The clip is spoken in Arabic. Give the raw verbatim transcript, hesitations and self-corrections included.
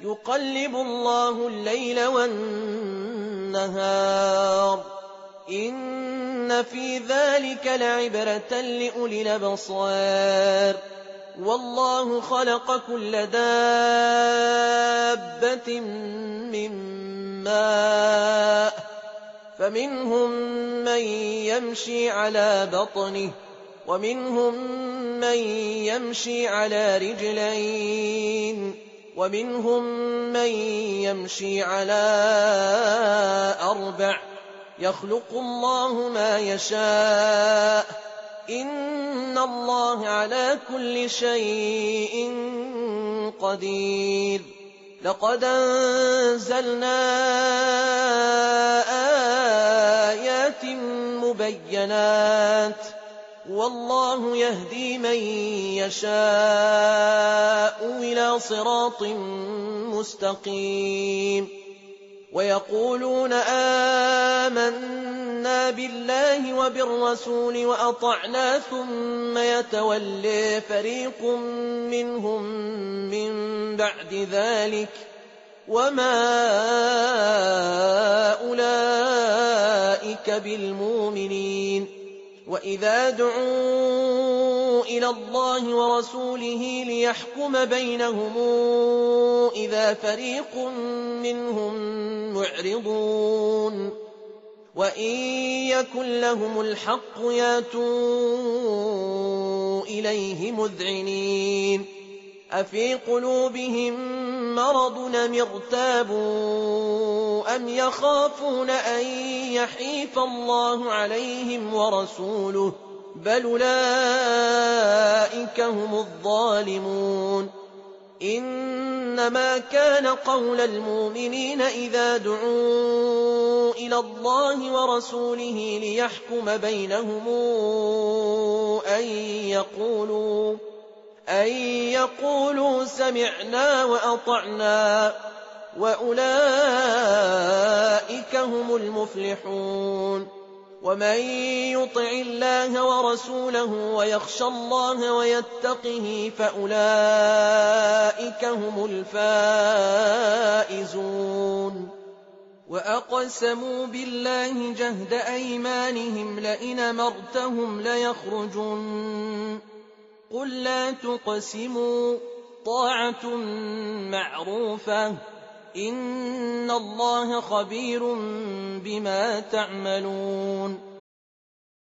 يقلب الله الليل والنهار إن في ذلك لعبرة لأولي الأبصار والله خلق كل دابة من ماء فمنهم من يمشي على بطنه ومنهم من يمشي على رجلين ومنهم من يمشي على أربع يخلق الله ما يشاء إن الله على كل شيء قدير لقد أنزلنا آيات مبينات والله يهدي من يشاء إلى صراط مستقيم ويقولون آمنا بالله وبالرسول وأطعنا ثم يتولي فريق منهم من بعد ذلك وما أولئك بالمؤمنين وإذا دعوا إلى الله ورسوله ليحكم بينهم إذا فريق منهم معرضون وإن يكن لهم الحق ياتوا إليه مذعنين أفي قلوبهم مرض أم ارتابوا أم يخافون أن يحيف الله عليهم ورسوله بل أولئك هم الظالمون إنما كان قول المؤمنين إذا دعوا إلى الله ورسوله ليحكم بينهم أن يقولوا أن يقولوا سمعنا وأطعنا وأولئك هم المفلحون ومن يطع الله ورسوله ويخشى الله ويتقه فأولئك هم الفائزون وأقسموا بالله جهد أيمانهم لئن أمرتهم ليخرجن قل لا تقسموا طاعة معروفة إن الله خبير بما تعملون